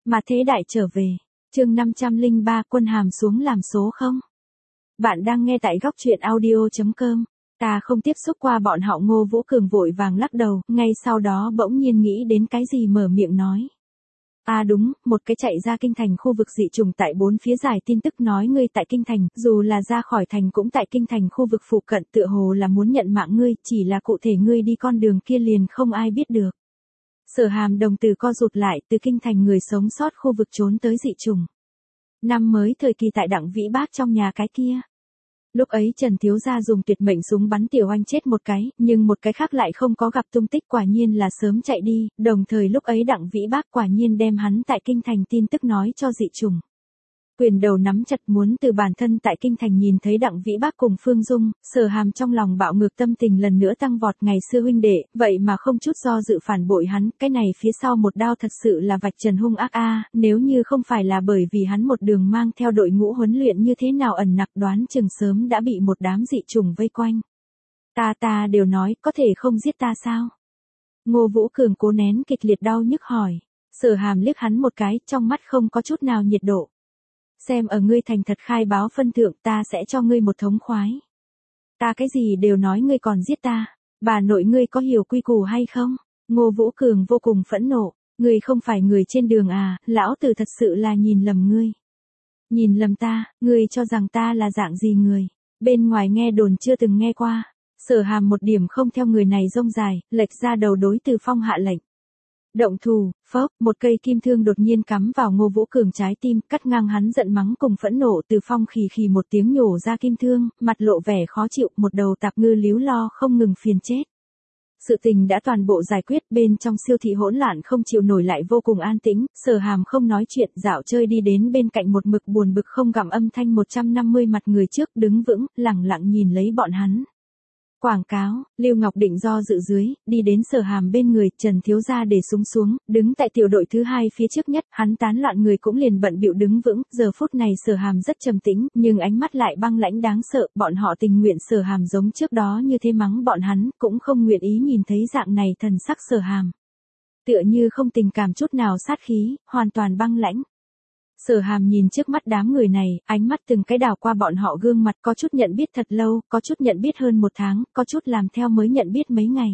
Mà thế đại trở về. Chương 503 quân hàm xuống làm số không. Bạn đang nghe tại góc truyện audio.com. Ta không tiếp xúc qua bọn họ. Ngô Vũ Cường vội vàng lắc đầu, ngay sau đó bỗng nhiên nghĩ đến cái gì mở miệng nói. À đúng, một cái chạy ra kinh thành khu vực dị trùng tại bốn phía giải tin tức nói ngươi tại kinh thành, dù là ra khỏi thành cũng tại kinh thành khu vực phụ cận, tựa hồ là muốn nhận mạng ngươi, chỉ là cụ thể ngươi đi con đường kia liền không ai biết được. Sở Hàm đồng tử co rụt lại, từ kinh thành người sống sót khu vực trốn tới dị trùng. Năm mới thời kỳ tại Đặng Vĩ Bác trong nhà cái kia. Lúc ấy Trần Thiếu Gia dùng tuyệt mệnh súng bắn Tiểu Anh chết một cái, nhưng một cái khác lại không có gặp tung tích, quả nhiên là sớm chạy đi, đồng thời lúc ấy Đặng Vĩ Bác quả nhiên đem hắn tại kinh thành tin tức nói cho dị trùng. Quyền đầu nắm chặt muốn từ bản thân tại kinh thành nhìn thấy Đặng Vĩ Bác cùng Phương Dung, Sở Hàm trong lòng bạo ngược, tâm tình lần nữa tăng vọt. Ngày xưa huynh đệ, vậy mà không chút do dự phản bội hắn, cái này phía sau một đao thật sự là vạch trần hung ác a, nếu như không phải là bởi vì hắn một đường mang theo đội ngũ huấn luyện như thế nào ẩn nặc, đoán chừng sớm đã bị một đám dị trùng vây quanh. Ta đều nói, có thể không giết ta sao? Ngô Vũ Cường cố nén kịch liệt đau nhức hỏi. Sở Hàm liếc hắn một cái, trong mắt không có chút nào nhiệt độ. Xem ở ngươi thành thật khai báo phân thượng, ta sẽ cho ngươi một thống khoái. Ta cái gì đều nói ngươi còn giết ta, bà nội ngươi có hiểu quy củ hay không? Ngô Vũ Cường vô cùng phẫn nộ, ngươi không phải người trên đường à, lão tử thật sự là nhìn lầm ngươi. Nhìn lầm ta, ngươi cho rằng ta là dạng gì người, bên ngoài nghe đồn chưa từng nghe qua. Sở Hàm một điểm không theo người này rông dài, lệch ra đầu đối Từ Phong hạ lệnh. Động thủ, phốc, một cây kim thương đột nhiên cắm vào Ngô Vũ Cường trái tim, cắt ngang hắn giận mắng cùng phẫn nộ. Từ Phong khì khì một tiếng nhổ ra kim thương, mặt lộ vẻ khó chịu, một đầu tạp ngư líu lo không ngừng phiền chết. Sự tình đã toàn bộ giải quyết, bên trong siêu thị hỗn loạn không chịu nổi lại vô cùng an tĩnh. Sở Hàm không nói chuyện, dạo chơi đi đến bên cạnh một mực buồn bực không gặm âm thanh 150 mặt người trước, đứng vững, lẳng lặng nhìn lấy bọn hắn. Quảng cáo, Lưu Ngọc Định do dự dưới, đi đến Sở Hàm bên người, Trần Thiếu Gia để súng xuống, đứng tại tiểu đội thứ hai phía trước nhất, hắn tán loạn người cũng liền bận bịu đứng vững. Giờ phút này Sở Hàm rất trầm tĩnh, nhưng ánh mắt lại băng lãnh đáng sợ. Bọn họ tình nguyện Sở Hàm giống trước đó như thế mắng bọn hắn, cũng không nguyện ý nhìn thấy dạng này thần sắc Sở Hàm. Tựa như không tình cảm chút nào, sát khí, hoàn toàn băng lãnh. Sở Hàm nhìn trước mắt đám người này, ánh mắt từng cái đảo qua bọn họ gương mặt, có chút nhận biết thật lâu, có chút nhận biết hơn một tháng, có chút làm theo mới nhận biết mấy ngày.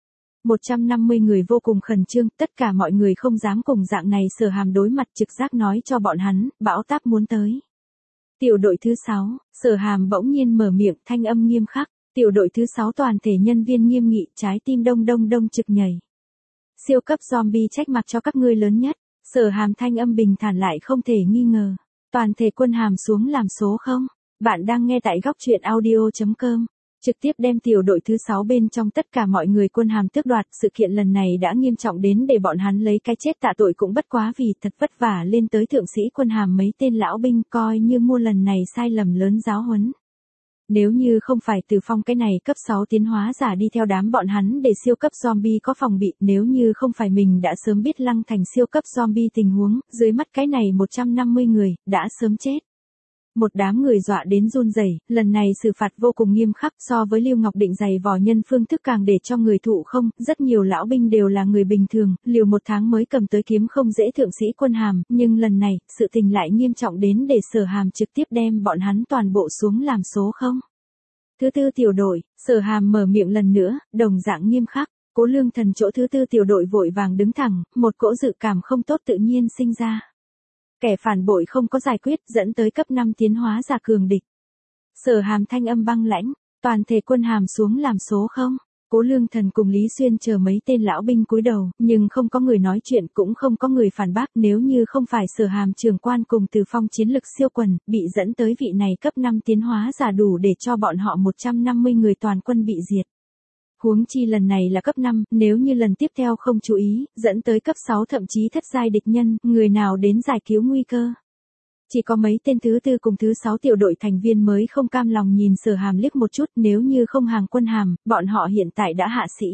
150 người vô cùng khẩn trương, tất cả mọi người không dám cùng dạng này Sở Hàm đối mặt, trực giác nói cho bọn hắn, bão táp muốn tới. Tiểu đội thứ 6, Sở Hàm bỗng nhiên mở miệng, thanh âm nghiêm khắc. Tiểu đội thứ 6 toàn thể nhân viên nghiêm nghị, trái tim đông đông đông trực nhảy. Siêu cấp zombie trách mặc cho các ngươi lớn nhất. Sở Hàm thanh âm bình thản lại không thể nghi ngờ. Toàn thể quân hàm xuống làm số không. Bạn đang nghe tại góc truyện audio.com. Trực tiếp đem tiểu đội thứ 6 bên trong tất cả mọi người quân hàm tước đoạt. Sự kiện lần này đã nghiêm trọng đến để bọn hắn lấy cái chết tạ tội cũng bất quá, vì thật vất vả lên tới thượng sĩ quân hàm mấy tên lão binh, coi như mua lần này sai lầm lớn giáo huấn. Nếu như không phải Từ Phong cái này cấp 6 tiến hóa giả đi theo đám bọn hắn để siêu cấp zombie có phòng bị, nếu như không phải mình đã sớm biết Lăng Thành siêu cấp zombie tình huống, dưới mắt cái này 150 người, đã sớm chết. Một đám người dọa đến run rẩy, lần này xử phạt vô cùng nghiêm khắc, so với Lưu Ngọc Định dày vò nhân phương thức càng để cho người thụ không. Rất nhiều lão binh đều là người bình thường, liều một tháng mới cầm tới kiếm không dễ thượng sĩ quân hàm, nhưng lần này, sự tình lại nghiêm trọng đến để Sở Hàm trực tiếp đem bọn hắn toàn bộ xuống làm số không. Thứ tư tiểu đội, Sở Hàm mở miệng lần nữa, đồng dạng nghiêm khắc. Cố Lương Thần chỗ thứ tư tiểu đội vội vàng đứng thẳng, một cỗ dự cảm không tốt tự nhiên sinh ra. Kẻ phản bội không có giải quyết, dẫn tới cấp 5 tiến hóa giả cường địch. Sở Hàm thanh âm băng lãnh, toàn thể quân hàm xuống làm số không. Cố Lương Thần cùng Lý Xuyên chờ mấy tên lão binh cúi đầu, nhưng không có người nói chuyện, cũng không có người phản bác. Nếu như không phải Sở Hàm trưởng quan cùng Từ Phong chiến lực siêu quần, bị dẫn tới vị này cấp 5 tiến hóa giả đủ để cho bọn họ 150 người toàn quân bị diệt. Huống chi lần này là cấp 5, nếu như lần tiếp theo không chú ý, dẫn tới cấp 6 thậm chí thất giai địch nhân, người nào đến giải cứu nguy cơ. Chỉ có mấy tên thứ tư cùng thứ 6 tiểu đội thành viên mới không cam lòng nhìn Sở Hàm liếc một chút, nếu như không hàng quân hàm, bọn họ hiện tại đã hạ sĩ.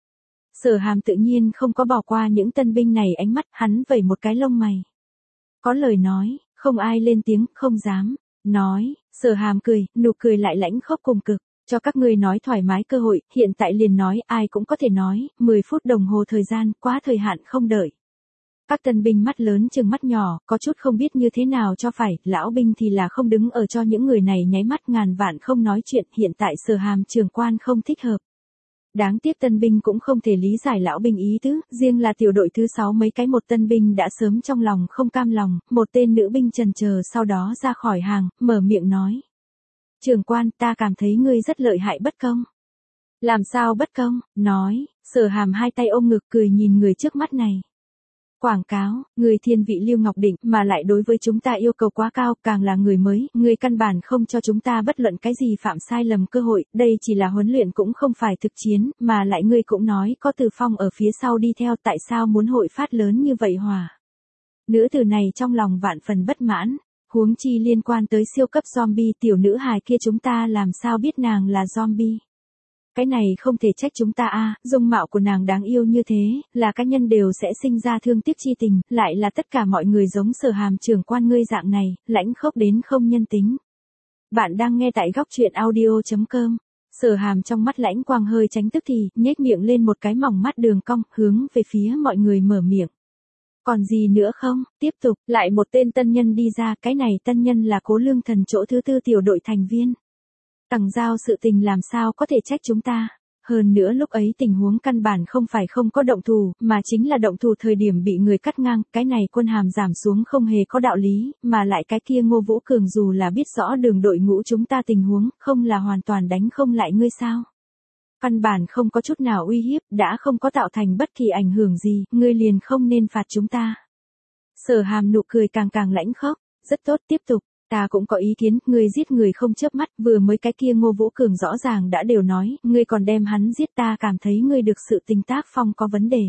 Sở Hàm tự nhiên không có bỏ qua những tân binh này, ánh mắt hắn vẩy một cái lông mày. Có lời nói, không ai lên tiếng, không dám nói. Sở Hàm cười, nụ cười lại lãnh khốc cùng cực. Cho các ngươi nói thoải mái cơ hội, hiện tại liền nói, ai cũng có thể nói, 10 phút đồng hồ thời gian, quá thời hạn không đợi. Các tân binh mắt lớn trừng mắt nhỏ, có chút không biết như thế nào cho phải, lão binh thì là không đứng ở cho những người này nháy mắt ngàn vạn không nói chuyện, hiện tại Sở Hàm trưởng quan không thích hợp. Đáng tiếc tân binh cũng không thể lý giải lão binh ý tứ, riêng là tiểu đội thứ 6 mấy cái một tân binh đã sớm trong lòng không cam lòng, một tên nữ binh chần chờ sau đó ra khỏi hàng, mở miệng nói. Trưởng quan, ta cảm thấy ngươi rất lợi hại bất công. Làm sao bất công, nói, Sở Hàm hai tay ôm ngực cười nhìn người trước mắt này. Quảng cáo, người thiên vị Lưu Ngọc Định mà lại đối với chúng ta yêu cầu quá cao, càng là người mới, người căn bản không cho chúng ta bất luận cái gì phạm sai lầm cơ hội, đây chỉ là huấn luyện cũng không phải thực chiến, mà lại ngươi cũng nói có Từ Phong ở phía sau đi theo, tại sao muốn hội phát lớn như vậy hòa. Nữ tử này trong lòng vạn phần bất mãn, huống chi liên quan tới siêu cấp zombie tiểu nữ hài kia chúng ta làm sao biết nàng là zombie. Cái này không thể trách chúng ta a, dung mạo của nàng đáng yêu như thế, là cá nhân đều sẽ sinh ra thương tiếc chi tình, lại là tất cả mọi người giống Sở Hàm trưởng quan ngươi dạng này, lãnh khốc đến không nhân tính. Bạn đang nghe tại góc truyện audio.com. Sở Hàm trong mắt lãnh quang hơi tránh tức thì, nhếch miệng lên một cái mỏng mắt đường cong, hướng về phía mọi người mở miệng. Còn gì nữa không? Tiếp tục, lại một tên tân nhân đi ra, cái này tân nhân là Cố Lương Thần chỗ thứ 4 tiểu đội thành viên. Tằng giao sự tình làm sao có thể trách chúng ta. Hơn nữa lúc ấy tình huống căn bản không phải không có động thủ, mà chính là động thủ thời điểm bị người cắt ngang, cái này Quân Hàm giảm xuống không hề có đạo lý, mà lại cái kia Ngô Vũ Cường dù là biết rõ đường đội ngũ chúng ta tình huống, không là hoàn toàn đánh không lại ngươi sao. Căn bản không có chút nào uy hiếp, đã không có tạo thành bất kỳ ảnh hưởng gì, ngươi liền không nên phạt chúng ta. Sở Hàm nụ cười càng càng lãnh khốc, rất tốt tiếp tục. Ta cũng có ý kiến, ngươi giết người không chớp mắt, vừa mới cái kia Ngô Vũ Cường rõ ràng đã đều nói, ngươi còn đem hắn giết, ta cảm thấy ngươi được sự tình tác phong có vấn đề.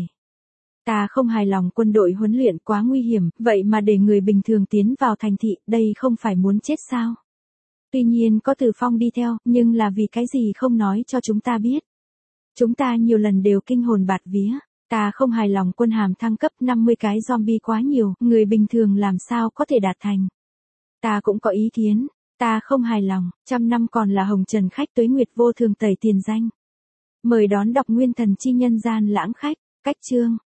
Ta không hài lòng quân đội huấn luyện quá nguy hiểm, vậy mà để người bình thường tiến vào thành thị, đây không phải muốn chết sao? Tuy nhiên có Từ Phong đi theo, nhưng là vì cái gì không nói cho chúng ta biết. Chúng ta nhiều lần đều kinh hồn bạt vía. Ta không hài lòng Quân Hàm thăng cấp 50 cái zombie quá nhiều, người bình thường làm sao có thể đạt thành. Ta cũng có ý kiến, ta không hài lòng, 100 năm còn là hồng trần khách tuế nguyệt vô thường tẩy tiền danh. Mời đón đọc Nguyên Thần Chi Nhân Gian Lãng Khách, cách chương.